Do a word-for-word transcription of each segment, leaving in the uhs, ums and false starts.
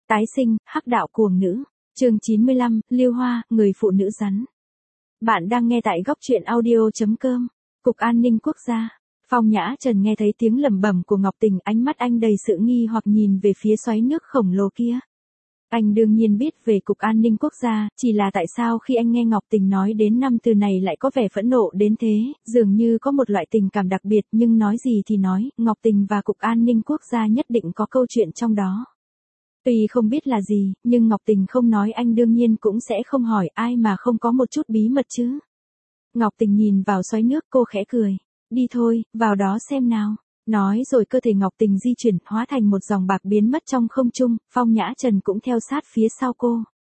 Tái sinh, hắc đạo cuồng nữ. Chương chín mươi lăm, Liêu Hoa, người phụ nữ rắn. Bạn đang nghe tại góc truyện audio chấm com. Cục An ninh Quốc gia. Phong Nhã Trần nghe thấy tiếng lẩm bẩm của Ngọc Tình, ánh mắt anh đầy sự nghi hoặc nhìn về phía xoáy nước khổng lồ kia. Anh đương nhiên biết về Cục An ninh Quốc gia, chỉ là tại sao khi anh nghe Ngọc Tình nói đến năm từ này lại có vẻ phẫn nộ đến thế, dường như có một loại tình cảm đặc biệt, nhưng nói gì thì nói, Ngọc Tình và Cục An ninh Quốc gia nhất định có câu chuyện trong đó. Tuy không biết là gì, nhưng Ngọc Tình không nói anh đương nhiên cũng sẽ không hỏi, ai mà không có một chút bí mật chứ. Ngọc Tình nhìn vào xoáy nước, cô khẽ cười. Đi thôi, vào đó xem nào. Nói rồi cơ thể Ngọc Tình di chuyển, hóa thành một dòng bạc biến mất trong không trung, Phong Nhã Trần cũng theo sát phía sau cô.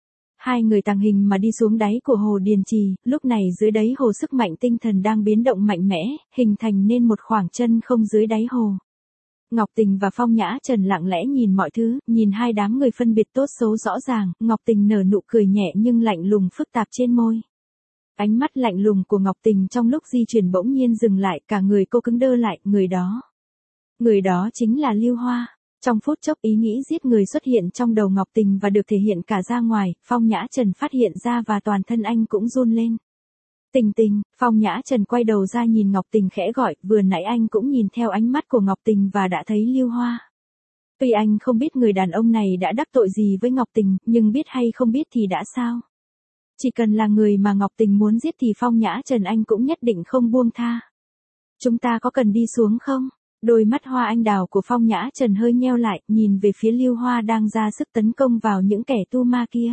Hai người tàng hình mà đi xuống đáy của hồ Điền Trì, lúc này dưới đáy hồ sức mạnh tinh thần đang biến động mạnh mẽ, hình thành nên một khoảng chân không dưới đáy hồ. Ngọc Tình và Phong Nhã Trần lặng lẽ nhìn mọi thứ, nhìn hai đám người phân biệt tốt xấu rõ ràng, Ngọc Tình nở nụ cười nhẹ nhưng lạnh lùng phức tạp trên môi. Ánh mắt lạnh lùng của Ngọc Tình trong lúc di chuyển bỗng nhiên dừng lại, cả người cô cứng đơ lại, người đó. Người đó chính là Liêu Hoa. Trong phút chốc ý nghĩ giết người xuất hiện trong đầu Ngọc Tình và được thể hiện cả ra ngoài, Phong Nhã Trần phát hiện ra và toàn thân anh cũng run lên. Tình Tình, Phong Nhã Trần quay đầu ra nhìn Ngọc Tình khẽ gọi, vừa nãy anh cũng nhìn theo ánh mắt của Ngọc Tình và đã thấy Liêu Hoa. Tuy anh không biết người đàn ông này đã đắc tội gì với Ngọc Tình, nhưng biết hay không biết thì đã sao? Chỉ cần là người mà Ngọc Tình muốn giết thì Phong Nhã Trần anh cũng nhất định không buông tha. Chúng ta có cần đi xuống không? Đôi mắt hoa anh đào của Phong Nhã Trần hơi nheo lại, nhìn về phía Liêu Hoa đang ra sức tấn công vào những kẻ tu ma kia.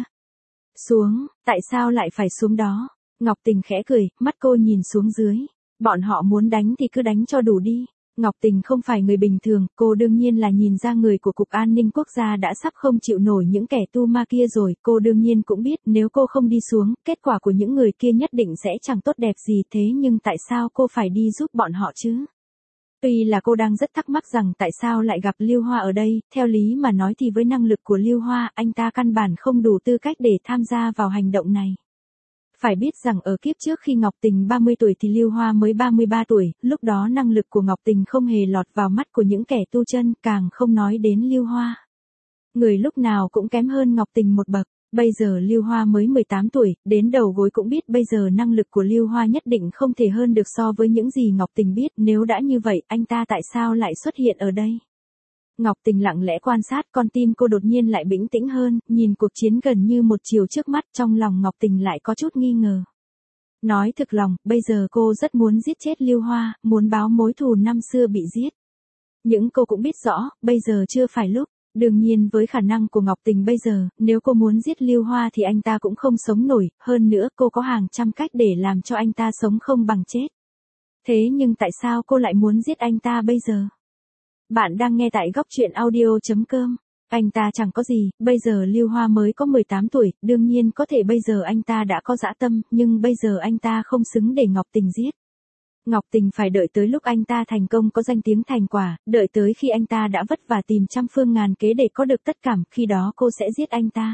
Xuống, tại sao lại phải xuống đó? Ngọc Tình khẽ cười, mắt cô nhìn xuống dưới. Bọn họ muốn đánh thì cứ đánh cho đủ đi. Ngọc Tình không phải người bình thường, cô đương nhiên là nhìn ra người của Cục An ninh Quốc gia đã sắp không chịu nổi những kẻ tu ma kia rồi. Cô đương nhiên cũng biết nếu cô không đi xuống, kết quả của những người kia nhất định sẽ chẳng tốt đẹp gì, thế nhưng tại sao cô phải đi giúp bọn họ chứ? Tuy là cô đang rất thắc mắc rằng tại sao lại gặp Liêu Hoa ở đây, theo lý mà nói thì với năng lực của Liêu Hoa, anh ta căn bản không đủ tư cách để tham gia vào hành động này. Phải biết rằng ở kiếp trước khi Ngọc Tình ba mươi tuổi thì Liêu Hoa mới ba mươi ba tuổi, lúc đó năng lực của Ngọc Tình không hề lọt vào mắt của những kẻ tu chân, càng không nói đến Liêu Hoa. Người lúc nào cũng kém hơn Ngọc Tình một bậc, bây giờ Liêu Hoa mới mười tám tuổi, đến đầu gối cũng biết bây giờ năng lực của Liêu Hoa nhất định không thể hơn được so với những gì Ngọc Tình biết, nếu đã như vậy, anh ta tại sao lại xuất hiện ở đây? Ngọc Tình lặng lẽ quan sát, con tim cô đột nhiên lại bình tĩnh hơn, nhìn cuộc chiến gần như một chiều trước mắt, trong lòng Ngọc Tình lại có chút nghi ngờ. Nói thực lòng, bây giờ cô rất muốn giết chết Liêu Hoa, muốn báo mối thù năm xưa bị giết. Nhưng cô cũng biết rõ, bây giờ chưa phải lúc. Đương nhiên với khả năng của Ngọc Tình bây giờ, nếu cô muốn giết Liêu Hoa thì anh ta cũng không sống nổi, hơn nữa cô có hàng trăm cách để làm cho anh ta sống không bằng chết. Thế nhưng tại sao cô lại muốn giết anh ta bây giờ? Bạn đang nghe tại góc truyện audio chấm com. Anh ta chẳng có gì, bây giờ Liêu Hoa mới có mười tám tuổi, đương nhiên có thể bây giờ anh ta đã có dã tâm, nhưng bây giờ anh ta không xứng để Ngọc Tình giết. Ngọc Tình phải đợi tới lúc anh ta thành công có danh tiếng thành quả, đợi tới khi anh ta đã vất vả tìm trăm phương ngàn kế để có được tất cả, khi đó cô sẽ giết anh ta.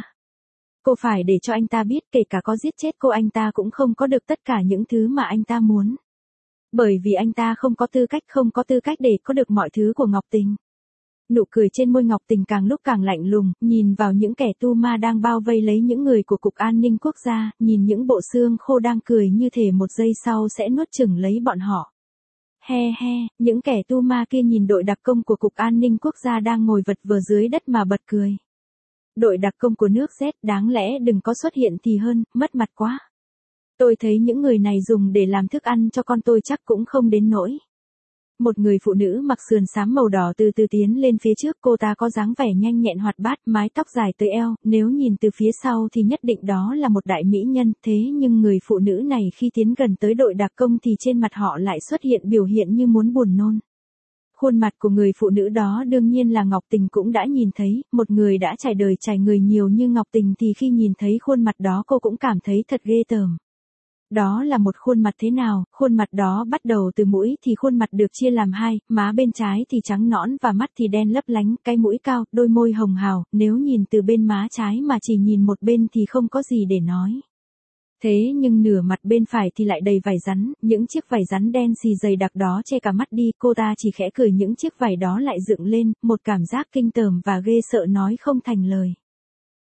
Cô phải để cho anh ta biết kể cả có giết chết cô anh ta cũng không có được tất cả những thứ mà anh ta muốn. Bởi vì anh ta không có tư cách không có tư cách để có được mọi thứ của Ngọc Tình. Nụ cười trên môi Ngọc Tình càng lúc càng lạnh lùng, nhìn vào những kẻ tu ma đang bao vây lấy những người của Cục An ninh Quốc gia, nhìn những bộ xương khô đang cười như thể một giây sau sẽ nuốt chửng lấy bọn họ. He he, những kẻ tu ma kia nhìn đội đặc công của Cục An ninh Quốc gia đang ngồi vật vờ dưới đất mà bật cười. Đội đặc công của nước Z đáng lẽ đừng có xuất hiện thì hơn, mất mặt quá. Tôi thấy những người này dùng để làm thức ăn cho con tôi chắc cũng không đến nỗi. Một người phụ nữ mặc sườn xám màu đỏ từ từ tiến lên phía trước, cô ta có dáng vẻ nhanh nhẹn hoạt bát, mái tóc dài tới eo, nếu nhìn từ phía sau thì nhất định đó là một đại mỹ nhân, thế nhưng người phụ nữ này khi tiến gần tới đội đặc công thì trên mặt họ lại xuất hiện biểu hiện như muốn buồn nôn. Khuôn mặt của người phụ nữ đó đương nhiên là Ngọc Tình cũng đã nhìn thấy, một người đã trải đời trải người nhiều như Ngọc Tình thì khi nhìn thấy khuôn mặt đó cô cũng cảm thấy thật ghê tởm. Đó là một khuôn mặt thế nào, khuôn mặt đó bắt đầu từ mũi thì khuôn mặt được chia làm hai, má bên trái thì trắng nõn và mắt thì đen lấp lánh, cái mũi cao, đôi môi hồng hào, nếu nhìn từ bên má trái mà chỉ nhìn một bên thì không có gì để nói. Thế nhưng nửa mặt bên phải thì lại đầy vảy rắn, những chiếc vảy rắn đen xì dày đặc đó che cả mắt đi, cô ta chỉ khẽ cười những chiếc vảy đó lại dựng lên, một cảm giác kinh tởm và ghê sợ nói không thành lời.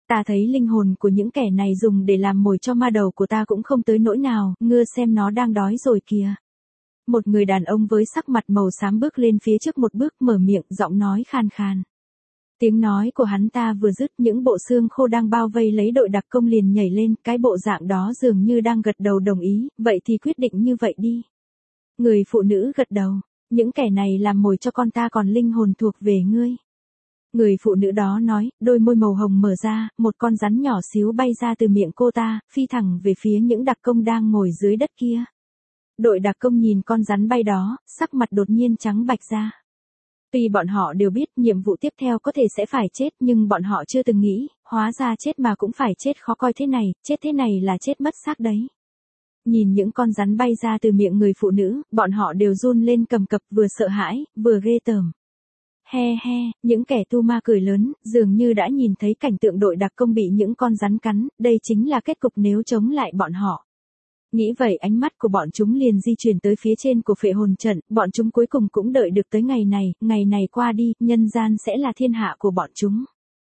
Ta thấy linh hồn của những kẻ này dùng để làm mồi cho ma đầu của ta cũng không tới nỗi nào, ngưa xem nó đang đói rồi kìa. Một người đàn ông với sắc mặt màu xám bước lên phía trước một bước, mở miệng, giọng nói khan khan. Tiếng nói của hắn ta vừa dứt, những bộ xương khô đang bao vây lấy đội đặc công liền nhảy lên, cái bộ dạng đó dường như đang gật đầu đồng ý, vậy thì quyết định như vậy đi. Người phụ nữ gật đầu, những kẻ này làm mồi cho con ta còn linh hồn thuộc về ngươi. Người phụ nữ đó nói, đôi môi màu hồng mở ra, một con rắn nhỏ xíu bay ra từ miệng cô ta, phi thẳng về phía những đặc công đang ngồi dưới đất kia. Đội đặc công nhìn con rắn bay đó, sắc mặt đột nhiên trắng bạch ra. Tuy bọn họ đều biết nhiệm vụ tiếp theo có thể sẽ phải chết, nhưng bọn họ chưa từng nghĩ, hóa ra chết mà cũng phải chết khó coi thế này, chết thế này là chết mất xác đấy. Nhìn những con rắn bay ra từ miệng người phụ nữ, bọn họ đều run lên cầm cập, vừa sợ hãi, vừa ghê tởm. He he, những kẻ tu ma cười lớn, dường như đã nhìn thấy cảnh tượng đội đặc công bị những con rắn cắn, đây chính là kết cục nếu chống lại bọn họ. Nghĩ vậy ánh mắt của bọn chúng liền di chuyển tới phía trên của phệ hồn trận, bọn chúng cuối cùng cũng đợi được tới ngày này, ngày này qua đi, nhân gian sẽ là thiên hạ của bọn chúng.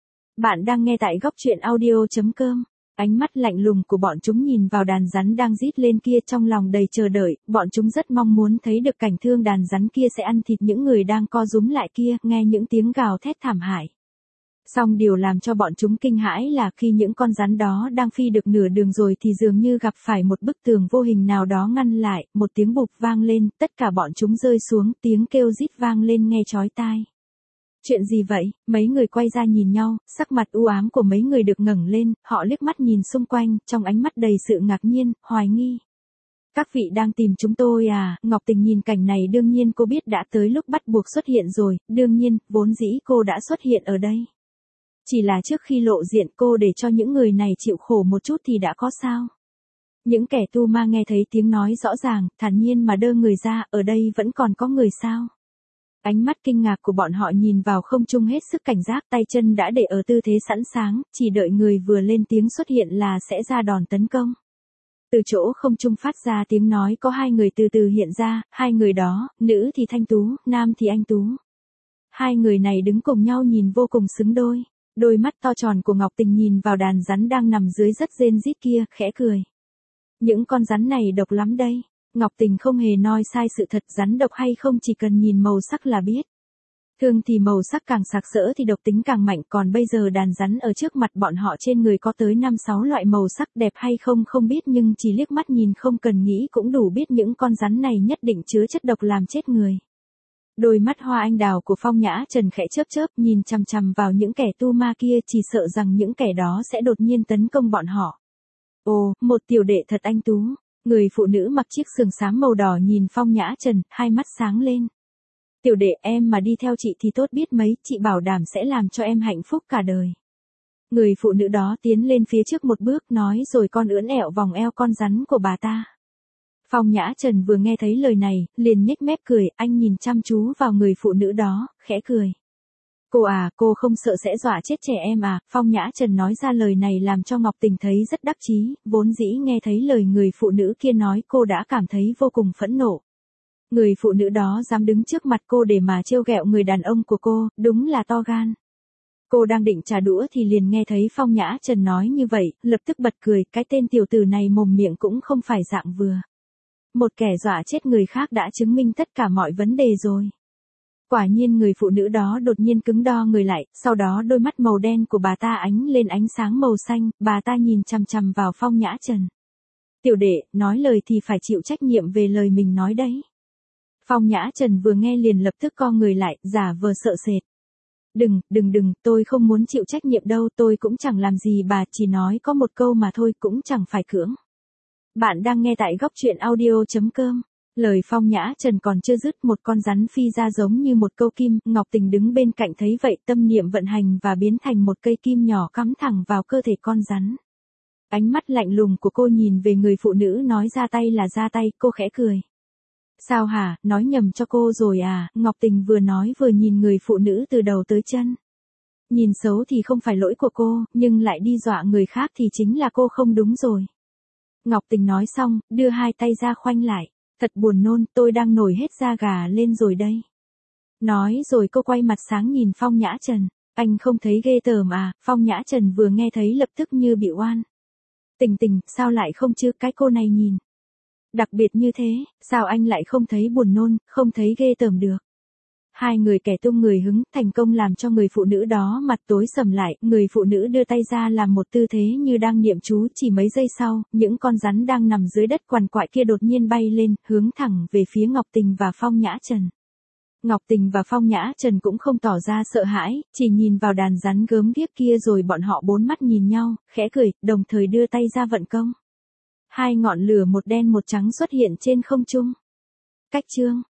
Bạn đang nghe tại góc truyện audio chấm com. Ánh mắt lạnh lùng của bọn chúng nhìn vào đàn rắn đang rít lên kia, trong lòng đầy chờ đợi, bọn chúng rất mong muốn thấy được cảnh thương đàn rắn kia sẽ ăn thịt những người đang co rúm lại kia, nghe những tiếng gào thét thảm hại. Song điều làm cho bọn chúng kinh hãi là khi những con rắn đó đang phi được nửa đường rồi thì dường như gặp phải một bức tường vô hình nào đó ngăn lại, một tiếng bụp vang lên, tất cả bọn chúng rơi xuống, tiếng kêu rít vang lên nghe chói tai. Chuyện gì vậy? Mấy người quay ra nhìn nhau, sắc mặt u ám của mấy người được ngẩng lên, họ liếc mắt nhìn xung quanh, trong ánh mắt đầy sự ngạc nhiên, hoài nghi. Các vị đang tìm chúng tôi à? Ngọc Tình nhìn cảnh này, đương nhiên cô biết đã tới lúc bắt buộc xuất hiện rồi, đương nhiên, vốn dĩ cô đã xuất hiện ở đây. Chỉ là trước khi lộ diện cô để cho những người này chịu khổ một chút thì đã có sao? Những kẻ tu ma nghe thấy tiếng nói rõ ràng, thản nhiên mà đơ người ra, ở đây vẫn còn có người sao? Ánh mắt kinh ngạc của bọn họ nhìn vào không trung hết sức cảnh giác, tay chân đã để ở tư thế sẵn sàng, chỉ đợi người vừa lên tiếng xuất hiện là sẽ ra đòn tấn công. Từ chỗ không trung phát ra tiếng nói có hai người từ từ hiện ra, hai người đó, nữ thì thanh tú, nam thì anh tú. Hai người này đứng cùng nhau nhìn vô cùng xứng đôi. Đôi mắt to tròn của Ngọc Tình nhìn vào đàn rắn đang nằm dưới rất rên rít kia, khẽ cười. Những con rắn này độc lắm đây. Ngọc Tình không hề nói sai sự thật, rắn độc hay không chỉ cần nhìn màu sắc là biết. Thường thì màu sắc càng sặc sỡ thì độc tính càng mạnh, còn bây giờ đàn rắn ở trước mặt bọn họ trên người có tới năm sáu loại màu sắc, đẹp hay không không biết, nhưng chỉ liếc mắt nhìn không cần nghĩ cũng đủ biết những con rắn này nhất định chứa chất độc làm chết người. Đôi mắt hoa anh đào của Phong Nhã Trần khẽ chớp chớp, nhìn chằm chằm vào những kẻ tu ma kia, chỉ sợ rằng những kẻ đó sẽ đột nhiên tấn công bọn họ. Ồ, một tiểu đệ thật anh tú. Người phụ nữ mặc chiếc sườn xám màu đỏ nhìn Phong Nhã Trần, hai mắt sáng lên. Tiểu đệ, em mà đi theo chị thì tốt biết mấy, chị bảo đảm sẽ làm cho em hạnh phúc cả đời. Người phụ nữ đó tiến lên phía trước một bước, nói rồi con ưỡn ẹo vòng eo con rắn của bà ta. Phong Nhã Trần vừa nghe thấy lời này, liền nhếch mép cười, anh nhìn chăm chú vào người phụ nữ đó, khẽ cười. Cô à, cô không sợ sẽ dọa chết trẻ em à? Phong Nhã Trần nói ra lời này làm cho Ngọc Tình thấy rất đắc chí, vốn dĩ nghe thấy lời người phụ nữ kia nói cô đã cảm thấy vô cùng phẫn nộ. Người phụ nữ đó dám đứng trước mặt cô để mà trêu ghẹo người đàn ông của cô, đúng là to gan. Cô đang định trả đũa thì liền nghe thấy Phong Nhã Trần nói như vậy, lập tức bật cười, cái tên tiểu tử này mồm miệng cũng không phải dạng vừa. Một kẻ dọa chết người khác đã chứng minh tất cả mọi vấn đề rồi. Quả nhiên người phụ nữ đó đột nhiên cứng đo người lại, sau đó đôi mắt màu đen của bà ta ánh lên ánh sáng màu xanh, bà ta nhìn chằm chằm vào Phong Nhã Trần. Tiểu đệ, nói lời thì phải chịu trách nhiệm về lời mình nói đấy. Phong Nhã Trần vừa nghe liền lập tức co người lại, giả vờ sợ sệt. Đừng, đừng đừng, tôi không muốn chịu trách nhiệm đâu, tôi cũng chẳng làm gì bà, chỉ nói có một câu mà thôi, cũng chẳng phải cưỡng. Bạn đang nghe tại góc truyện audio chấm com. Lời Phong Nhã Trần còn chưa dứt, một con rắn phi ra giống như một câu kim, Ngọc Tình đứng bên cạnh thấy vậy, tâm niệm vận hành và biến thành một cây kim nhỏ cắm thẳng vào cơ thể con rắn. Ánh mắt lạnh lùng của cô nhìn về người phụ nữ nói ra tay là ra tay, cô khẽ cười. Sao hả, nói nhầm cho cô rồi à? Ngọc Tình vừa nói vừa nhìn người phụ nữ từ đầu tới chân. Nhìn xấu thì không phải lỗi của cô, nhưng lại đi dọa người khác thì chính là cô không đúng rồi. Ngọc Tình nói xong, đưa hai tay ra khoanh lại. Thật buồn nôn, tôi đang nổi hết da gà lên rồi đây. Nói rồi cô quay mặt sáng nhìn Phong Nhã Trần. Anh không thấy ghê tởm à? Phong Nhã Trần vừa nghe thấy lập tức như bị oan. Tình Tình, sao lại không chứ, cái cô này nhìn đặc biệt như thế, sao anh lại không thấy buồn nôn, không thấy ghê tởm được. Hai người kẻ tung người hứng, thành công làm cho người phụ nữ đó mặt tối sầm lại, người phụ nữ đưa tay ra làm một tư thế như đang niệm chú, chỉ mấy giây sau, những con rắn đang nằm dưới đất quằn quại kia đột nhiên bay lên, hướng thẳng về phía Ngọc Tình và Phong Nhã Trần. Ngọc Tình và Phong Nhã Trần cũng không tỏ ra sợ hãi, chỉ nhìn vào đàn rắn gớm ghiếc kia rồi bọn họ bốn mắt nhìn nhau, khẽ cười, đồng thời đưa tay ra vận công. Hai ngọn lửa một đen một trắng xuất hiện trên không trung. Cách chương